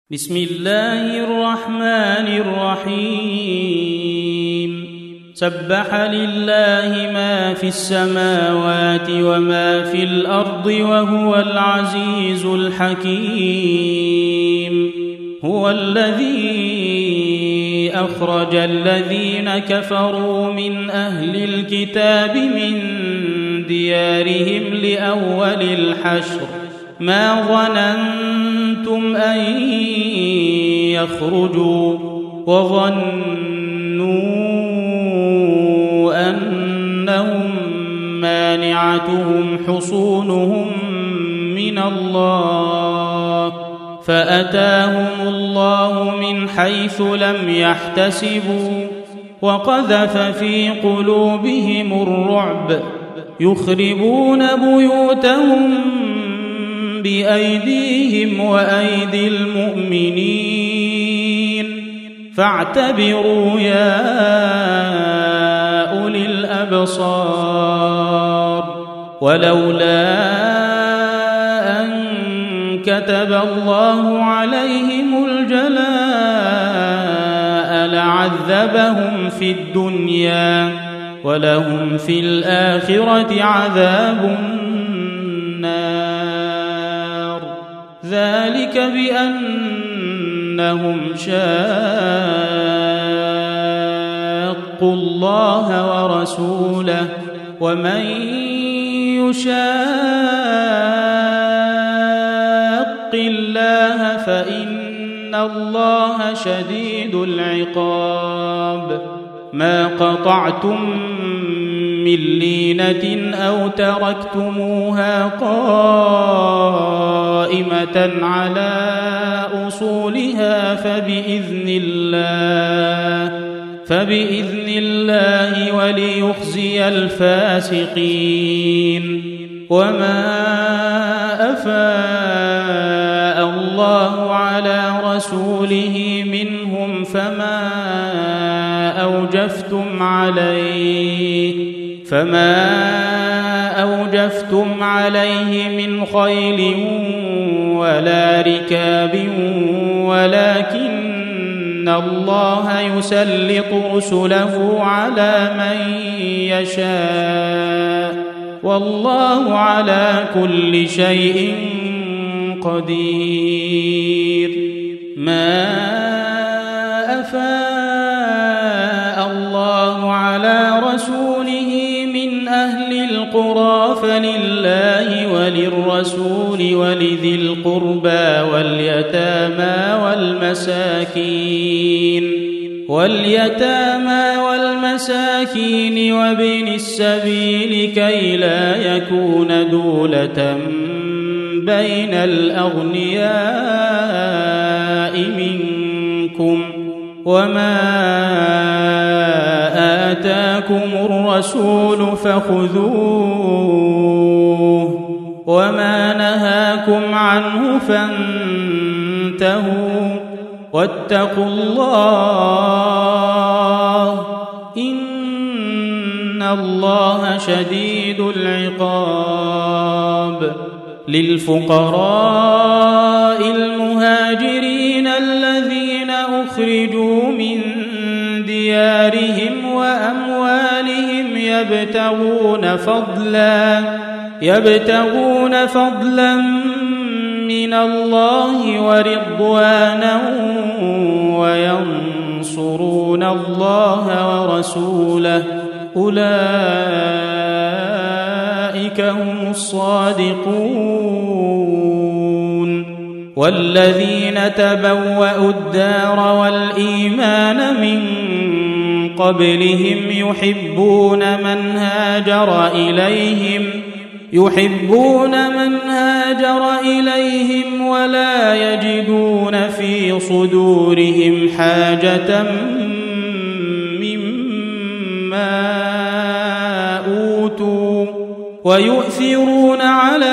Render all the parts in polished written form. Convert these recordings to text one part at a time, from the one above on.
بسم الله الرحمن الرحيم سبح لله ما في السماوات وما في الأرض وهو العزيز الحكيم هو الذي أخرج الذين كفروا من أهل الكتاب من ديارهم لأول الحشر ما ظننتم أن يخرجوا وظنوا أنهم مانعتهم حصونهم من الله فأتاهم الله من حيث لم يحتسبوا وقذف في قلوبهم الرعب يخربون بيوتهم بأيديهم وأيدي المؤمنين فاعتبروا يا أولي الأبصار ولولا أن كتب الله عليهم الجلاء لعذبهم في الدنيا ولهم في الآخرة عذاب النار ذلك بأنهم شاقوا الله ورسوله ومن يشاق الله فإن الله شديد العقاب ما قطعتم من لينة أو تركتموها قائمة على أصولها فبإذن الله وليخزي الفاسقين وما أفاء الله على رسوله منهم فما أوجفتم عليه من خيل ولا ركاب ولكن الله يسلط رسله على من يشاء والله على كل شيء قدير ما أفاء الله على رسوله من أهل القرى فلله وللرسول ولذي القربى واليتامى والمساكين وابن السبيل كي لا يكون دولة بين الأغنياء منكم وما آتاكم الرسول فخذوه وما نهاكم عنه فانتهوا واتقوا الله إن الله شديد العقاب للفقراء المهاجرين الذين أخرجوا من ديارهم وأموالهم يبتغون فضلا من الله ورضوانا وينصرون الله ورسوله أولئك هم الصادقون والذين تبوأوا الدار والإيمان من قبلهم يحبون من هاجر إليهم ولا يجدون في صدورهم حاجة مما أوتوا ويؤثرون على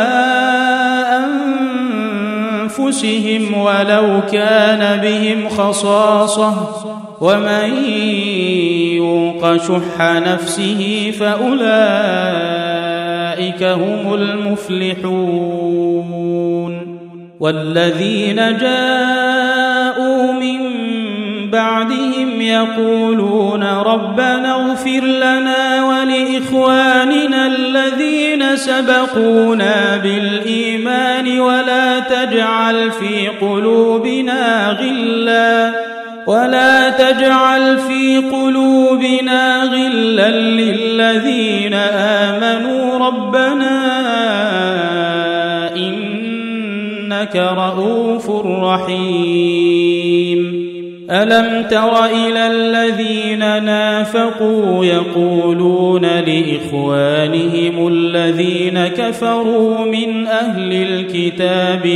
أنفسهم ولو كان بهم خصاصة ومن يوق شح نفسه فأولئك هم المفلحون والذين جاءوا من بعدهم يقولون ربنا اغفر لنا ولإخواننا الذين سبقونا بالإيمان ولا تجعل في قلوبنا غلا للذين آمنوا ربنا إنك رؤوف رحيم ألم تر إلى الذين نافقوا يقولون لإخوانهم الذين كفروا من أهل الكتاب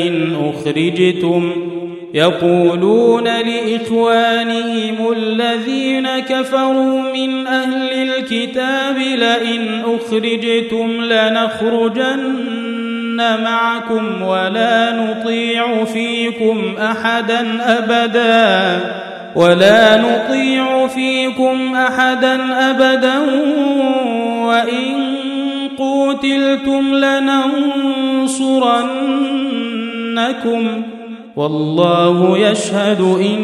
لئن أخرجتم لنخرجن معكم ولا نطيع فيكم أحدا أبدا وإن قوتلتم لننصرنكم والله يشهد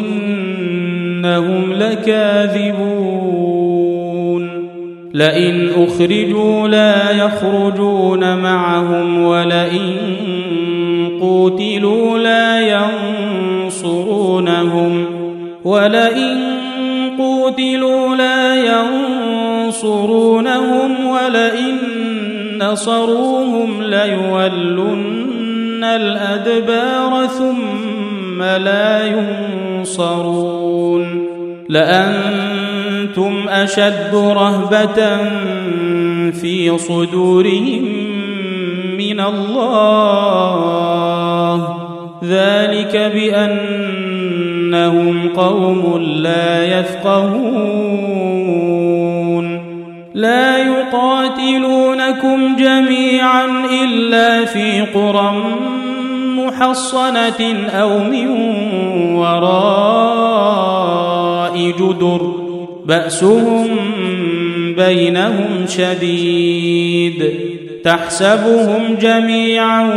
إنهم لكاذبون لئن أخرجوا لا يخرجون معهم ولئن قوتلوا لا ينصرونهم ولئن نصروهم ليولن الأدبار ثم لا ينصرون لأنتم أشد رهبة في صدورهم من الله ذلك بأنهم قوم لا يفقهون لا يقاتلونكم جميعا إلا في قرى محصنة أو من وراء جدر بأسهم بينهم شديد تحسبهم جميعا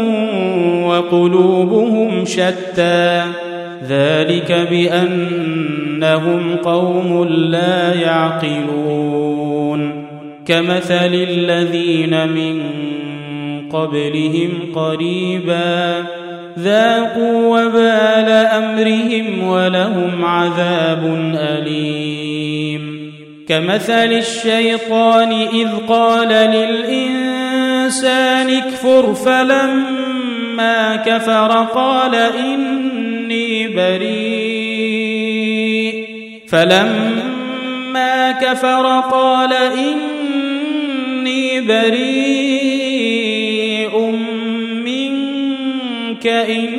وقلوبهم شتى ذلك بأنهم قوم لا يعقلون كمثل الذين من قبلهم قريبا ذاقوا وبال أمرهم ولهم عذاب أليم كمثل الشيطان إذ قال للإنسان اكفر فلما كفر قال إني بريء منك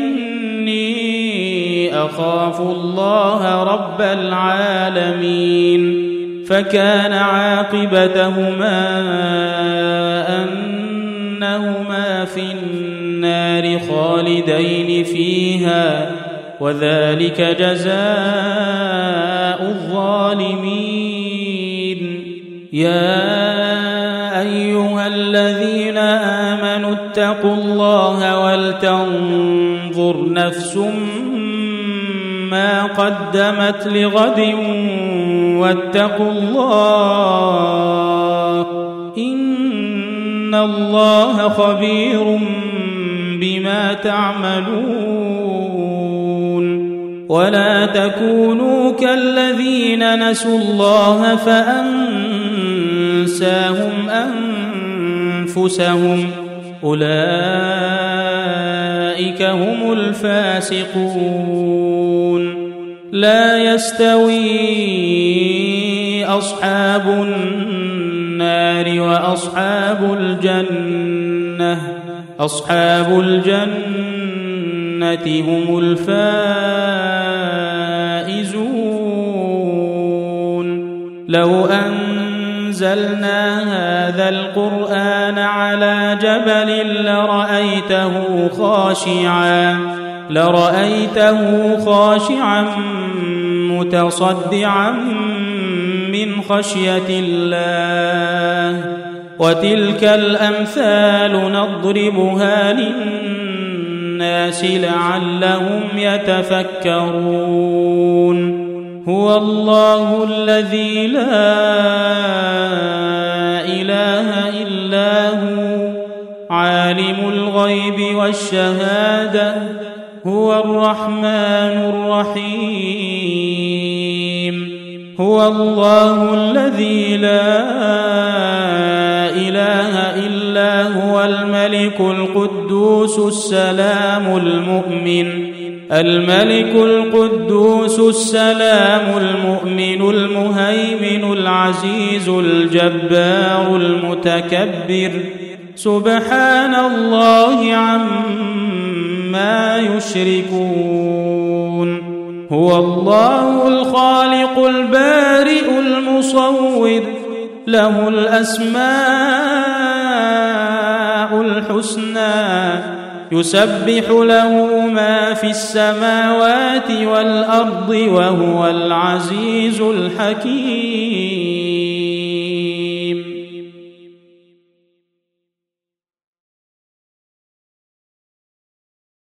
إني أخاف الله رب العالمين فكان عاقبتهما أنهما في النار خالدين فيها وذلك جزاء الظالمين يا أيها الذين آمنوا اتقوا الله ولتنظر نفس ما قدمت لغد واتقوا الله إن الله خبير بما تعملون ولا تكونوا كالذين نسوا الله فأنساهم أنفسهم أولئك هم الفاسقون لا يستوي أصحاب النار وأصحاب الجنة أصحاب الجنة هم الفائزون لو أنزلنا هذا القرآن على جبل لرأيته خاشعا متصدعا من خشية الله وتلك الأمثال نضربها الناس لعلهم يتفكرون هو الله الذي لا إله إلا هو عالم الغيب والشهادة هو الرحمن الرحيم هو الله الذي لا إله إلا هو الملك القدوس السلام الملك القدوس السلام المؤمن المهيمن العزيز الجبار المتكبر سبحان الله عما يشركون هو الله الخالق البارئ المصور له الأسماء الحسنى يسبح له ما في السماوات والأرض وهو العزيز الحكيم